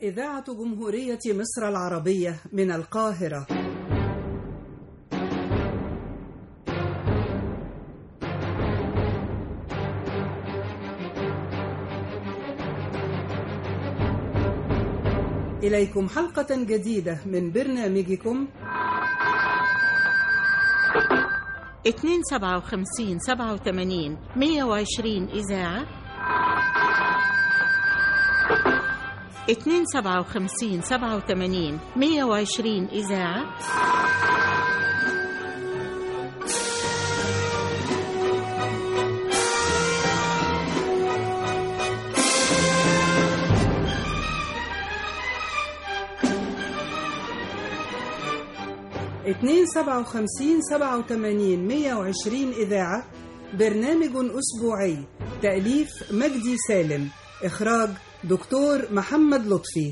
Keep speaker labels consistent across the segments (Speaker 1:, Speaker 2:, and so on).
Speaker 1: إذاعة جمهورية مصر العربية من القاهرة. إليكم حلقة جديدة من برنامجكم
Speaker 2: 257 87 120 إذاعة 257 87 120 إذاعة.
Speaker 1: اتنين 57 87 120 إذاعة. برنامج أسبوعي، تأليف مجدي سالم، إخراج دكتور محمد لطفي.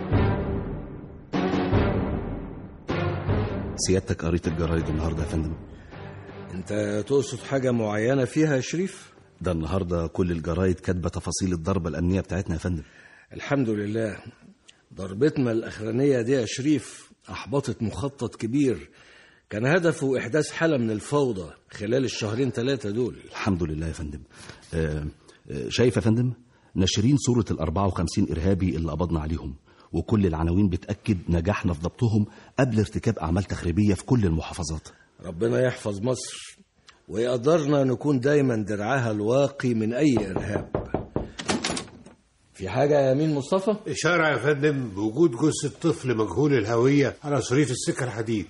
Speaker 3: سيادتك قريت الجرايد النهارده يا فندم؟
Speaker 4: انت تقصد حاجة معينة فيها يا شريف؟
Speaker 3: ده النهارده كل الجرايد كاتبه تفاصيل الضربة الأمنية بتاعتنا يا فندم.
Speaker 4: الحمد لله. ضربتنا الأخرانية دي يا شريف أحبطت مخطط كبير كان هدفه إحداث حالة من الفوضى خلال الشهرين 3 دول.
Speaker 3: الحمد لله يا فندم. شايف يا فندم، ناشرين صورة 54 إرهابي اللي قبضنا عليهم، وكل العناوين بتأكد نجاحنا في ضبطهم قبل ارتكاب أعمال تخريبية في كل المحافظات.
Speaker 4: ربنا يحفظ مصر ويقدرنا نكون دايما درعاها الواقي من أي إرهاب. في حاجة يا أمين مصطفى؟
Speaker 5: إشارة يا فندم بوجود جثة طفل مجهول الهوية على صريف السكة الحديد.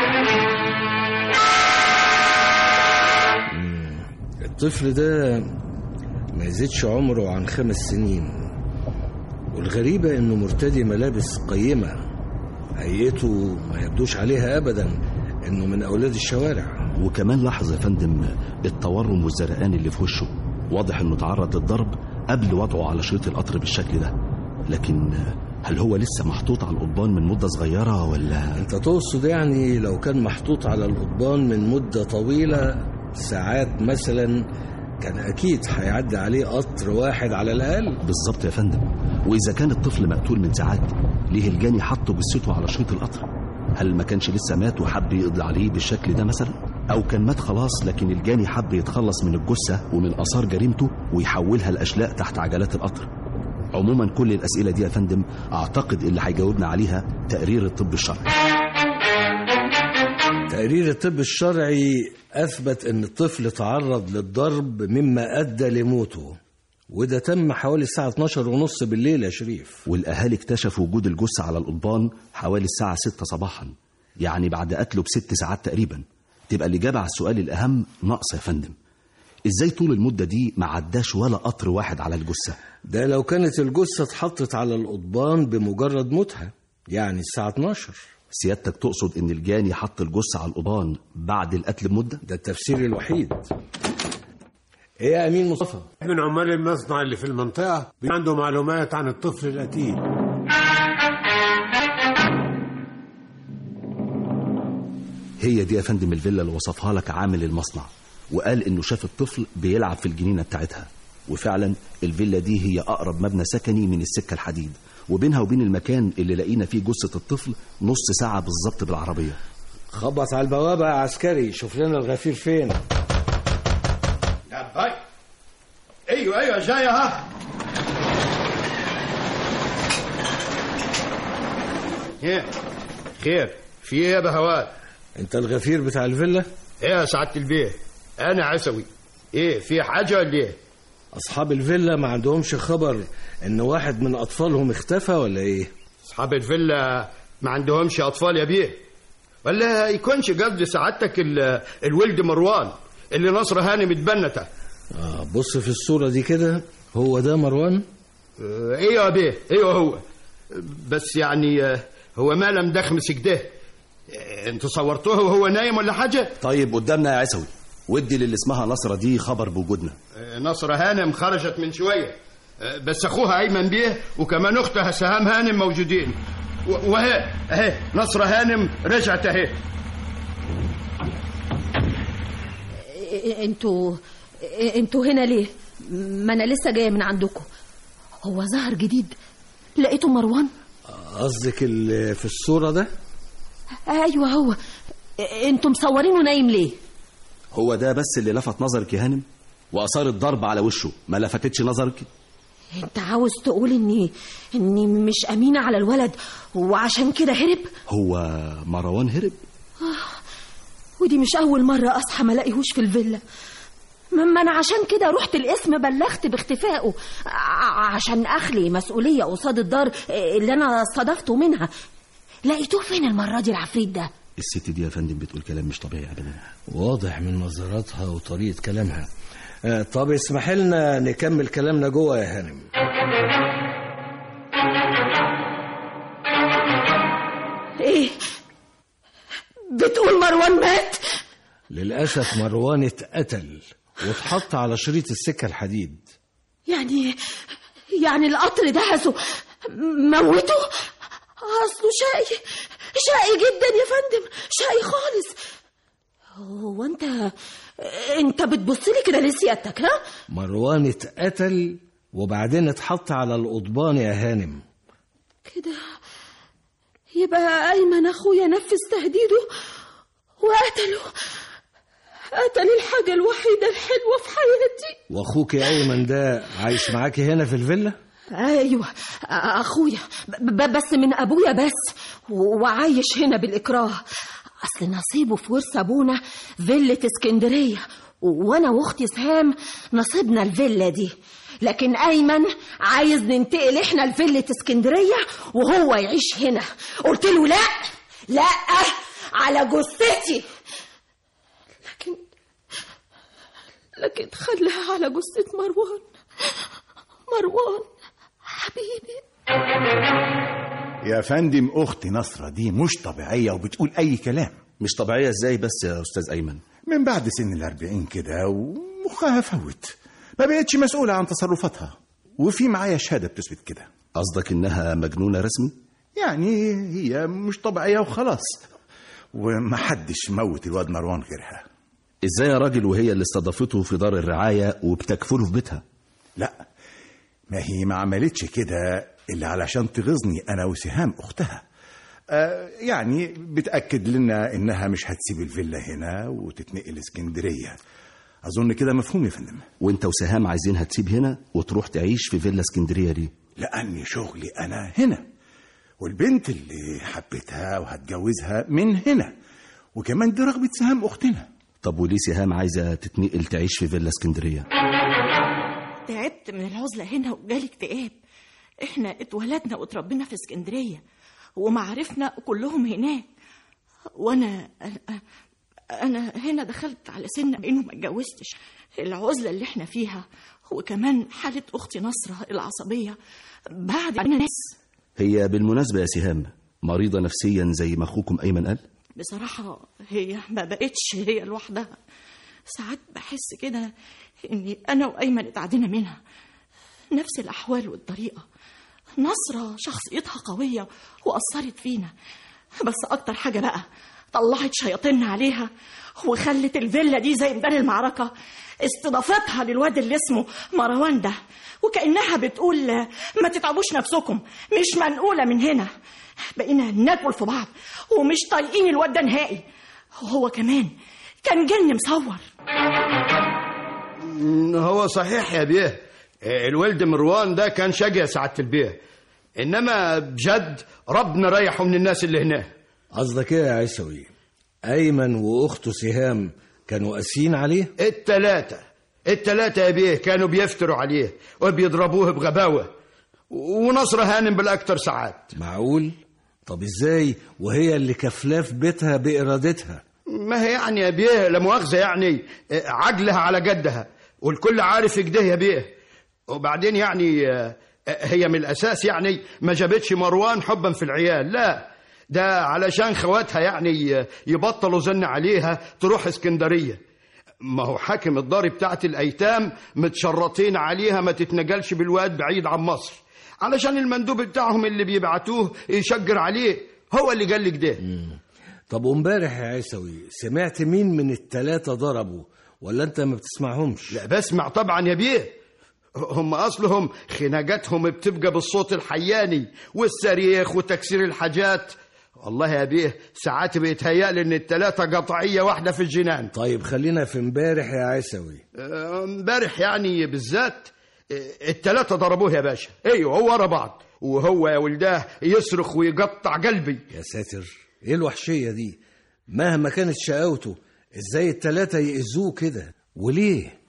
Speaker 4: الطفل ده ما يزيدش عمره عن 5 سنين، والغريبة إنه مرتدي ملابس قيمة، هيئته ما يبدوش عليها أبدا إنه من أولاد الشوارع.
Speaker 3: وكمان لاحظ يا فندم التورم والزرقان اللي في وشه، واضح إنه تعرض للضرب قبل وضعه على شريط القطر بالشكل ده. لكن هل هو لسه محطوط على القضبان من مدة صغيرة ولا؟
Speaker 4: أنت تقصد يعني لو كان محطوط على القضبان من مدة طويلة، ساعات مثلا، كان أكيد هيعدي عليه قطر واحد على الأقل.
Speaker 3: بالظبط يا فندم. وإذا كان الطفل مقتول من ساعات، ليه الجاني حطه جثته على شريط القطر؟ هل ما كانش لسه مات وحب يقضي عليه بالشكل ده مثلا؟ أو كان مات خلاص لكن الجاني حب يتخلص من الجثة ومن آثار جريمته ويحولها لأشلاء تحت عجلات القطر؟ عموما كل الأسئلة دي يا فندم أعتقد اللي هيجاوبنا عليها تقرير الطب الشرعي.
Speaker 4: تقرير الطب الشرعي أثبت أن الطفل تعرض للضرب مما أدى لموته، وده تم حوالي الساعة 12:30 بالليل يا شريف.
Speaker 3: والأهالي اكتشفوا وجود الجثة على القضبان حوالي الساعة 6 صباحا، يعني بعد قتله ب6 ساعات تقريبا. تبقى الإجابة على السؤال الأهم ناقصة يا فندم. إزاي طول المدة دي ما عداش ولا قطر واحد على الجثة؟
Speaker 4: ده لو كانت الجثة اتحطت على القضبان بمجرد موتها، يعني الساعة 12.
Speaker 3: سيادتك تقصد ان الجاني حط الجثة على القضبان بعد القتل بمدة؟
Speaker 4: ده التفسير الوحيد. ايه يا امين مصطفى؟
Speaker 5: من عمال المصنع اللي في المنطقة عنده معلومات عن الطفل القتيل.
Speaker 3: هي دي يا فندم الفيلا اللي وصفها لك عامل المصنع، وقال انه شاف الطفل بيلعب في الجنينة بتاعتها. وفعلا الفيلا دي هي اقرب مبنى سكني من السكة الحديد، وبينها وبين المكان اللي لقينا فيه جثة الطفل نص ساعة بالظبط بالعربية.
Speaker 4: خبط على البوابة يا عسكري، شوف لنا الغفير فين.
Speaker 6: يا باي. ايوه جاي ها. خير في ايه يا بهوات؟
Speaker 4: انت الغفير بتاع الفيلا؟
Speaker 6: ايه يا سعادة البيه، انا عسوي. ايه في حاجة ولا ايه؟
Speaker 4: اصحاب الفيلا ما عندهمش خبر ان واحد من اطفالهم اختفى ولا ايه؟
Speaker 6: اصحاب الفيلا ما عندهمش اطفال يا بيه؟ ولا يكونش قصد سعادتك الولد مروان اللي نصر هانم اتبنته؟
Speaker 4: بص في الصورة دي كده، هو ده مروان؟
Speaker 6: ايوه يا بيه، ايوه هو. بس يعني هو ما لم دخمس كده. انت صورتوه وهو نايم ولا حاجة؟
Speaker 3: طيب قدامنا يا عسوي، ودي للي اسمها نصرة دي خبر بوجودنا.
Speaker 6: نصر هانم خرجت من شوية، بس اخوها ايمن بيه وكمان اختها سهام هانم موجودين، وهي اهي نصر هانم رجعت اهي.
Speaker 7: انتوا هنا ليه؟ ما انا لسه جايه من عندكم. هو ظهر جديد لقيته مروان؟
Speaker 4: قصدك اللي في الصورة ده؟
Speaker 7: ايوه هو. انتوا مصورينه نايم ليه؟
Speaker 3: هو ده بس اللي لفت نظرك يا هانم؟ وآثار الضرب على وشه ما لفتتش نظرك؟
Speaker 7: انت عاوز تقول اني مش امينه على الولد وعشان كده هرب؟
Speaker 3: هو مروان هرب؟
Speaker 7: ودي مش اول مره اصحى ما الاقيهوش في الفيلا. ما انا عشان كده رحت القسم بلغت باختفائه عشان اخلي مسؤوليه قصاد الدار اللي انا استضفته منها. لقيتوه فين المره دي العفريت ده؟
Speaker 3: الست دي يا فندم بتقول كلام مش طبيعي ابدا.
Speaker 4: واضح من نظراتها وطريقه كلامها. طب اسمح لنا نكمل كلامنا جوه يا هانم.
Speaker 7: ايه بتقول؟ مروان مات؟
Speaker 4: للاسف مروان اتقتل واتحط على شريط السكه الحديد.
Speaker 7: يعني القطر دهسه موته؟ اصله شقي جدا يا فندم، شقي خالص. هو انت بتبص لي كده ليه سيادتك؟ ها؟
Speaker 4: مروان اتقتل وبعدين اتحط على القضبان يا هانم.
Speaker 7: كده يبقى ايمن اخويا نفذ تهديده وقتله. قتل الحاجه الوحيده الحلوه في حياتي.
Speaker 4: واخوك ايمن ده عايش معاكي هنا في الفيلا؟
Speaker 7: ايوه اخويا، بس من ابويا بس، وعايش هنا بالاكراه. اصل نصيبه في ورث ابونا فيلة اسكندريه، وانا واختي سهام نصيبنا الفيلا دي. لكن ايمن عايز ننتقل احنا لفيلة اسكندريه وهو يعيش هنا. قلت له لا على جثتي. لكن خليها على جثة مروان حبيبي.
Speaker 8: يا فندم اختي نصرة دي مش طبيعية وبتقول اي كلام.
Speaker 3: مش طبيعية ازاي بس يا استاذ ايمن؟
Speaker 8: من بعد سن 40 كده ومخها فوت، ما بقتش مسؤولة عن تصرفاتها، وفي معايا شهادة بتثبت كده.
Speaker 3: قصدك انها مجنونة رسمي؟
Speaker 8: يعني هي مش طبيعية وخلاص، ومحدش موت الواد مروان غيرها.
Speaker 3: ازاي يا راجل وهي اللي استضافته في دار الرعاية وبتكفله في بيتها؟
Speaker 8: لا، ما هي ما عملتش كده إلا علشان تغيظني أنا وسهام أختها. يعني بتأكد لنا إنها مش هتسيب الفيلا هنا وتتنقل اسكندرية. أظن كده مفهوم يا فندم.
Speaker 3: وانت وسهام عايزينها تسيب هنا وتروح تعيش في فيلا اسكندرية دي؟
Speaker 8: لأني شغلي أنا هنا، والبنت اللي حبيتها وهتجوزها من هنا، وكمان دي رغبة سهام أختنا.
Speaker 3: طب وليه سهام عايزة تتنقل تعيش في فيلا اسكندرية؟
Speaker 2: تعبت من العزلة هنا وجالي اكتئاب. احنا اتولدنا واتربينا في اسكندرية ومعارفنا كلهم هناك، وانا انا هنا دخلت على سن انه ما اتجوزتش. العزلة اللي احنا فيها وكمان حالة اختي نصرة العصبية بعد عننا ناس.
Speaker 3: هي بالمناسبة يا سهام مريضة نفسيا زي ما اخوكم ايمن قال؟
Speaker 2: بصراحة هي ما بقتش هي لوحدها. ساعات بحس كده اني انا وايمن اتعدينا منها، نفس الاحوال والطريقة. نصرة شخصيتها قوية واثرت فينا، بس اكتر حاجة بقى طلعت شياطين عليها وخلت الفيلا دي زي ميدان المعركة. استضافتها للواد اللي اسمه مروان ده، وكأنها بتقول ما تتعبوش نفسكم، مش منقولة من هنا. بقينا ناكل في بعض ومش طايقين الواد ده نهائي. وهو كمان كان جن مصور.
Speaker 6: هو صحيح يا بيه الولد مروان ده كان شقي سعادة البيه، انما بجد ربنا ريحه من الناس اللي هنا.
Speaker 4: قصدك ايه يا عيسوي؟ ايمن واخته سهام كانوا قاسيين عليه؟
Speaker 6: التلاتة يا بيه كانوا بيفتروا عليه وبيضربوه بغباوة، ونصر هانم بالاكتر ساعات.
Speaker 4: معقول؟ طب ازاي وهي اللي كفلاه في بيتها بإرادتها؟
Speaker 6: ما هي يعني يا بيه لا مؤاخذة يعني عجلها على جدها والكل عارف كده يا بيه. وبعدين يعني هي من الأساس يعني ما جابتش مروان حبا في العيال، لا ده علشان خواتها يعني يبطلوا زن عليها تروح اسكندرية. ما هو حاكم الدار بتاعت الأيتام متشرطين عليها ما تتنقلش بالواد بعيد عن مصر، علشان المندوب بتاعهم اللي بيبعتوه يشجر عليه هو اللي قال لك ده.
Speaker 4: طب وامبارح يا عيسوي سمعت مين من التلاتة ضربوا ولا انت ما بتسمعهمش؟
Speaker 6: لا بسمع طبعا يا بيه، هم أصلهم خناجاتهم بتبقى بالصوت الحياني والصريخ وتكسير الحاجات. والله يا بيه ساعات بيتهيألي إن التلاتة قطعية واحدة في الجنان.
Speaker 4: طيب خلينا في امبارح يا عيسوي.
Speaker 6: امبارح يعني بالذات التلاتة ضربوه يا باشا. ايوه هو ورا بعض، وهو يا ولداه يصرخ ويقطع قلبي.
Speaker 4: يا ساتر، ايه الوحشية دي؟ مهما كانت شقاوته ازاي التلاتة يأذوه كده؟ وليه؟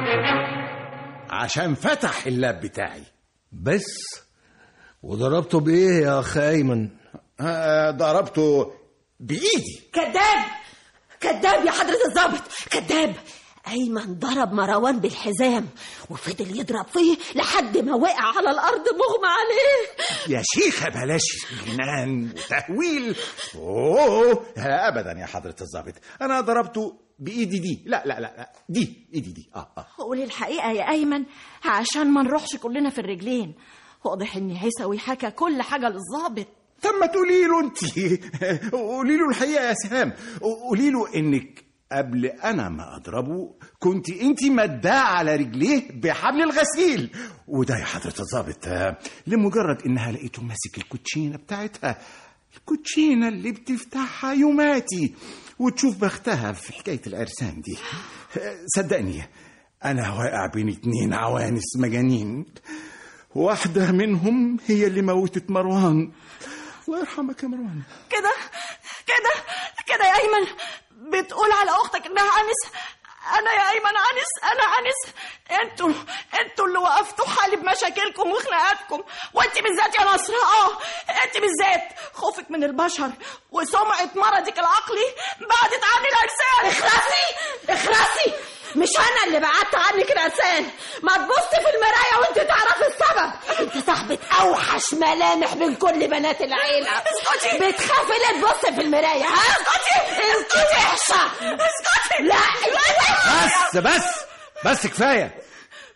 Speaker 8: عشان فتح اللاب بتاعي
Speaker 4: بس. وضربته بايه يا اخ ايمن؟
Speaker 8: ضربته بايدي.
Speaker 7: كذاب كذاب يا حضرة الضابط، كذاب. أيمن ضرب مروان بالحزام وفضل يضرب فيه لحد ما وقع على الأرض مغمى عليه.
Speaker 8: يا شيخة بلاش جنان وتهويل. أوه أبدا يا حضرة الضابط، أنا ضربته بإيدي دي. لا لا لا دي إيدي دي.
Speaker 2: قولي الحقيقة يا أيمن عشان ما نروحش كلنا في الرجلين. واضح إن عيسوي حكى كل حاجة للضابط.
Speaker 8: طب ما تقولي له أنت، قولي له الحقيقة يا سهام، قولي له إنك قبل أنا ما أضربه كنت أنت مداه على رجليه بحبل الغسيل. وده يا حضرة الضابط لمجرد إنها لقيته ماسك الكوتشينة بتاعتها، الكوتشينة اللي بتفتحها يوماتي وتشوف بختها في حكاية العرسان دي. صدقني أنا واقع بين 2 عوانس مجانين، واحدة منهم هي اللي موتت مروان. الله يرحمك يا مروان.
Speaker 2: كده كده كده يا أيمن بتقول على أختك إنها عنس؟ أنا يا أيمن عنس، أنا عنس. أنتوا اللي وقفتوا حالي بمشاكلكم وخناقاتكم، وأنت بالذات يا نصر. أنت بالذات خوفك من البشر وسمعة مرضك العقلي بعدت عني الأجساد.
Speaker 7: اخرسي، مش أنا اللي بعدت عنك الأجساد. ما تبصي في المراية وأنت تعرف السبب. أنت صاحبة أوحش ملامح من كل بنات العيلة.
Speaker 2: اسكتي.
Speaker 7: بتخافي ليه تبصي في المراية؟ اسكتي احشى.
Speaker 2: اسكتي.
Speaker 7: لا
Speaker 4: بس كفاية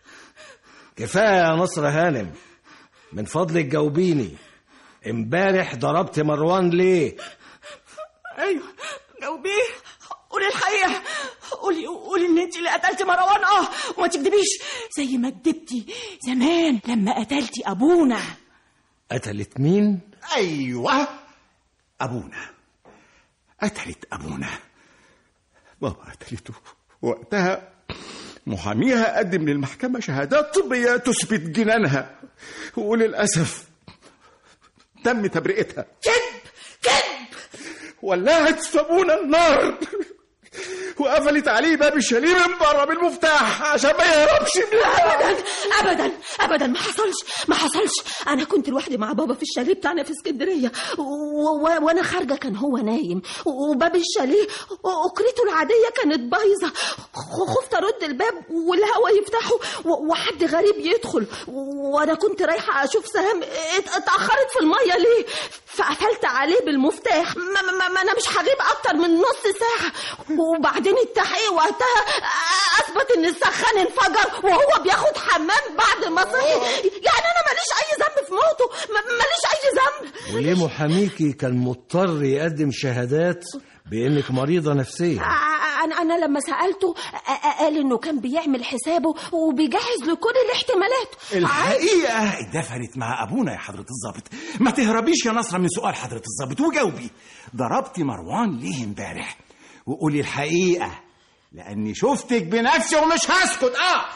Speaker 4: يا نصر هانم، من فضلك جاوبيني. امبارح ضربت مروان ليه؟
Speaker 2: ايوه جاوبيه، قولي الحقيقة. قولي ان انت اللي قتلتي مروان. وما تكدبيش زي ما كدبتي زمان لما قتلتي ابونا.
Speaker 4: قتلت مين؟
Speaker 8: أيوة أبونا، قتلت أبونا. بابا قتلته وقتها محاميها قدم للمحكمة شهادات طبية تثبت جنانها، وللأسف تم تبرئتها.
Speaker 7: كذب.
Speaker 8: ولعت في أبونا النار وقفلت عليه باب الشاليه من بره بالمفتاح عشان ما يهربش منها.
Speaker 7: ابدا ما حصلش. انا كنت لوحدي مع بابا في الشاليه بتاعنا في اسكندريه، وانا خارجه كان هو نايم، وباب الشاليه اكرته العاديه كانت بايظه. خفت ارد الباب والهوا يفتحه وحد غريب يدخل، وانا كنت رايحه اشوف سهام اتاخرت في الميه ليه، فقفلت عليه بالمفتاح. ما انا مش هغيب اكتر من نص ساعه. وبعدين التحقيق وقتها اثبت ان السخان انفجر وهو بياخد حمام بعد ما صحي. يعني انا ماليش اي ذنب في موته، ماليش اي ذنب.
Speaker 4: وليه محاميكي كان مضطر يقدم شهادات بانك مريضه نفسيه؟
Speaker 7: انا لما سالته قال انه كان بيعمل حسابه وبيجهز لكل الاحتمالات.
Speaker 8: الحقيقه اتدفنت مع ابونا يا حضره الضابط. ما تهربيش يا نصره من سؤال حضره الضابط وجاوبي. ضربتي مروان ليه امبارح؟ وقولي الحقيقه لاني شفتك بنفسي ومش هسكت.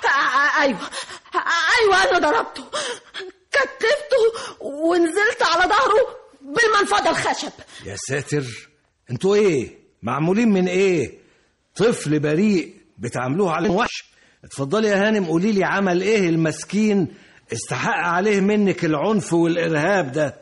Speaker 7: ايوه انا ضربته، كتفته ونزلت على ظهره بالمنفضه الخشب.
Speaker 4: يا ساتر، انتوا ايه معمولين من ايه؟ طفل بريء بتعملوه عليه وحش. اتفضلي يا هانم قولي لي عمل ايه المسكين استحق عليه منك العنف والارهاب ده؟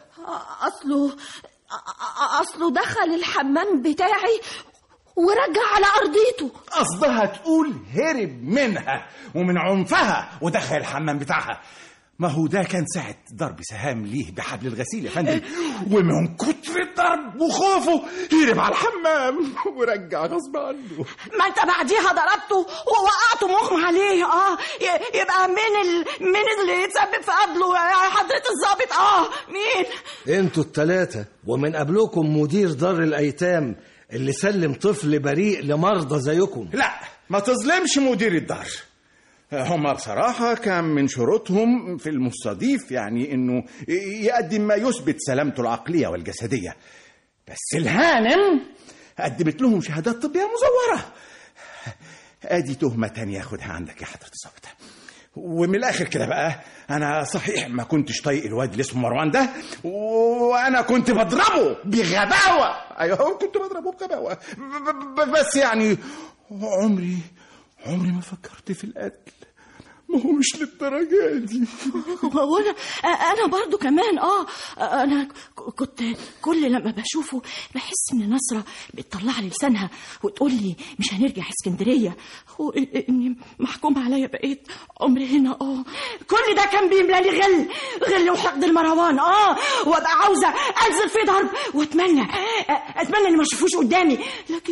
Speaker 7: اصله دخل الحمام بتاعي ورجع على أرضيته.
Speaker 8: قصدها تقول هرب منها ومن عنفها ودخل الحمام بتاعها. ما هو ده كان ساعة ضرب سهام ليه بحبل الغسيل يا فندم، ومن كتر الضرب وخوفه هرب على الحمام ورجع غصب عنه.
Speaker 2: ما انت بعديها ضربته ووقعته مغمى عليه. يبقى مين اللي يتسبب في قتله يا حضرة الضابط؟ مين؟
Speaker 4: انتوا الثلاثة، ومن قبلكم مدير دار الأيتام اللي سلم طفل بريء لمرضى زيكم.
Speaker 8: لا ما تظلمش مدير الدار، هم بصراحة كان من شروطهم في المستضيف يعني إنه يقدم ما يثبت سلامته العقلية والجسدية، بس الهانم قدمت لهم شهادات طبية مزورة. ادي تهمة تانية ياخدها عندك يا حضرة الضابط. ومن الاخر كده بقى، انا صحيح ما كنتش طايق الواد اللي اسمه مروان ده، وانا كنت بضربه بغباوة. ايوه كنت بضربه بغباوة، بس يعني عمري ما فكرت في القتل. ما هو مش للدرجة دي.
Speaker 2: وانا انا برضو كمان انا كنت كل لما بشوفه بحس ان نصرة بتطلع لي لسانها وتقول لي مش هنرجع اسكندرية، واني محكوم عليا بقيت عمري هنا. كل ده كان بيملى لي غل وحقد المروان. وابقى عاوزة انزل في ضرب، واتمنى اني ما اشوفوش قدامي، لكن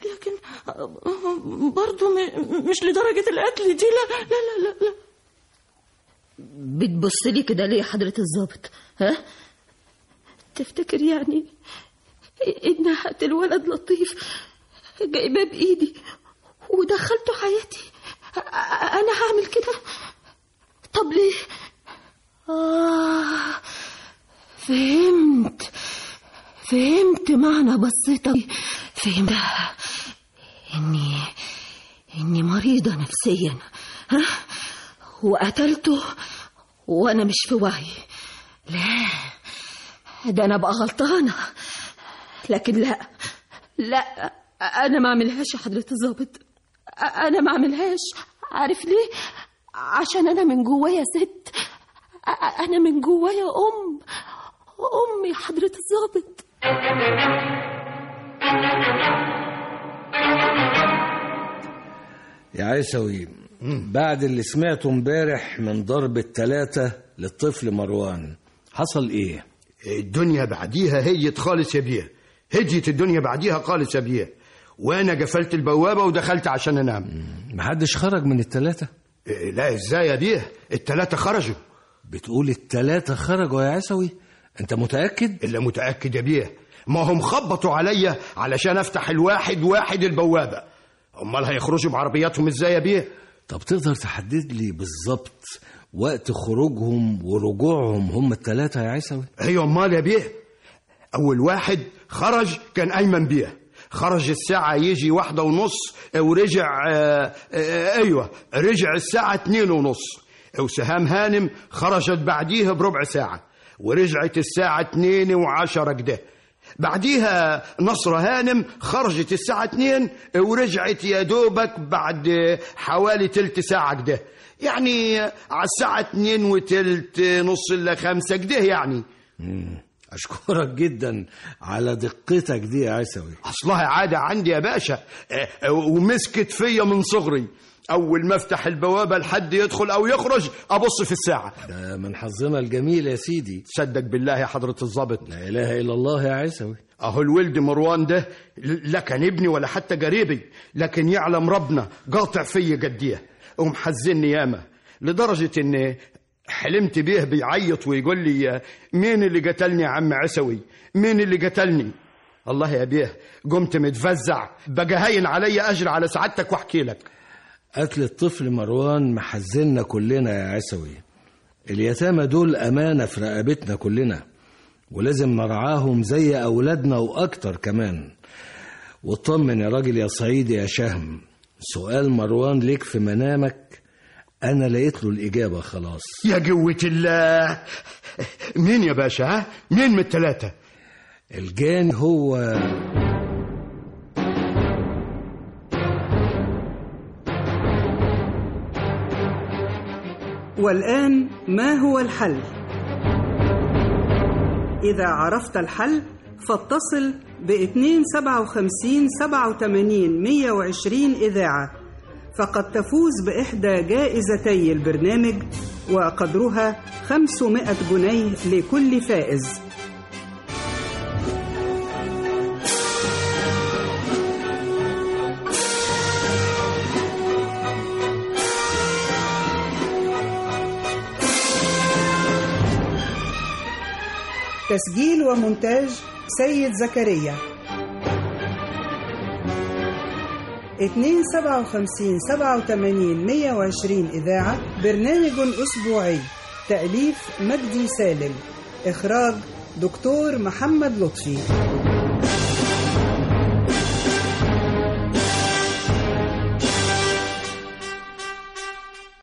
Speaker 2: برضو مش لدرجة القتل دي. لا لا لا لا.
Speaker 7: بتبص لي كده ليه يا حضرة الضابط؟ ها؟ تفتكر يعني إن هقتل ولد لطيف جايباه بإيدي ودخلته حياتي؟ أنا هعمل كده؟ طب ليه؟ فهمت معنى بصيتك. فهمت إني مريضة نفسيا، ها؟ وقتلته وانا مش في وعي. لا، ده انا بقى غلطانه، لكن لا انا ما اعملهاش يا حضرة الضابط. انا ما اعملهاش. عارف ليه؟ عشان انا من جوايا ست، انا من جوايا ام يا حضرة الضابط.
Speaker 4: يا عيسوي، بعد اللي سمعته امبارح من ضرب 3 للطفل مروان حصل ايه؟
Speaker 6: الدنيا بعديها هيت خالص يا بيه. هديت الدنيا بعديها خالص يا بيه، وانا قفلت البوابة ودخلت عشان انام.
Speaker 4: محدش خرج من ال3؟
Speaker 6: لا، ازاي يا بيه؟ ال3 خرجوا.
Speaker 4: بتقول ال3 خرجوا يا عيسوي؟ انت متأكد؟
Speaker 6: الا متأكد يا بيه، ما هم خبطوا عليا علشان افتح الواحد البوابة. امال هيخرجوا بعربياتهم ازاي يا بيه؟
Speaker 4: طب تقدر تحدد لي بالظبط وقت خروجهم ورجوعهم هم ال3 يا عيسوي؟
Speaker 6: ايوه امال يا بيه. اول واحد خرج كان ايمن بيه، خرج الساعة يجي 1:30 ورجع رجع الساعة 2:30. وسهام هانم خرجت بعديها بربع ساعة ورجعت الساعة 2:10 كده. بعديها نصر هانم خرجت الساعة 2 ورجعت يا دوبك بعد حوالي 3 ساعة كده، يعني على الساعة 2:15 نص إلا 5 كده يعني.
Speaker 4: أشكرك جدا على دقتك دي يا عيسوي.
Speaker 6: أصلها عادة عندي يا باشا، ومسكت فيا من صغري. أول ما افتح البوابة لحد يدخل أو يخرج أبص في الساعة.
Speaker 4: ده من حظنا الجميل يا سيدي.
Speaker 6: صدق بالله يا حضرة الضابط.
Speaker 4: لا إله إلا الله يا عيسوي.
Speaker 6: أهو الولد مروان ده لا كان ابني ولا حتى قريبي، لكن يعلم ربنا قاطع فيا قديه ومحزني ياما، لدرجة إن حلمت بيه بيعيط ويقول لي مين اللي قتلني يا عم عيسوي؟ مين اللي قتلني؟ الله يا بيه قمت متفزع، بقى هين علي أجر على سعادتك واحكي لك.
Speaker 4: قتل الطفل مروان محزننا كلنا يا عيسوي. اليتامى دول أمانة في رقبتنا كلنا، ولازم نرعاهم زي أولادنا وأكتر كمان. واطمن يا راجل يا صعيدي يا شهم، سؤال مروان ليك في منامك أنا لقيت له الإجابة خلاص.
Speaker 6: يا قوة الله. مين يا باشا؟ مين من ال3؟
Speaker 4: الجاني هو
Speaker 1: والآن ما هو الحل؟ إذا عرفت الحل فاتصل ب257 87 120 إذاعة، فقد تفوز بإحدى جائزتي البرنامج وقدرها 500 جنيه لكل فائز. تسجيل ومونتاج سيد زكريا. 257 87 120 إذاعة. برنامج أسبوعي. تأليف مجدي سالم. إخراج دكتور محمد لطفي.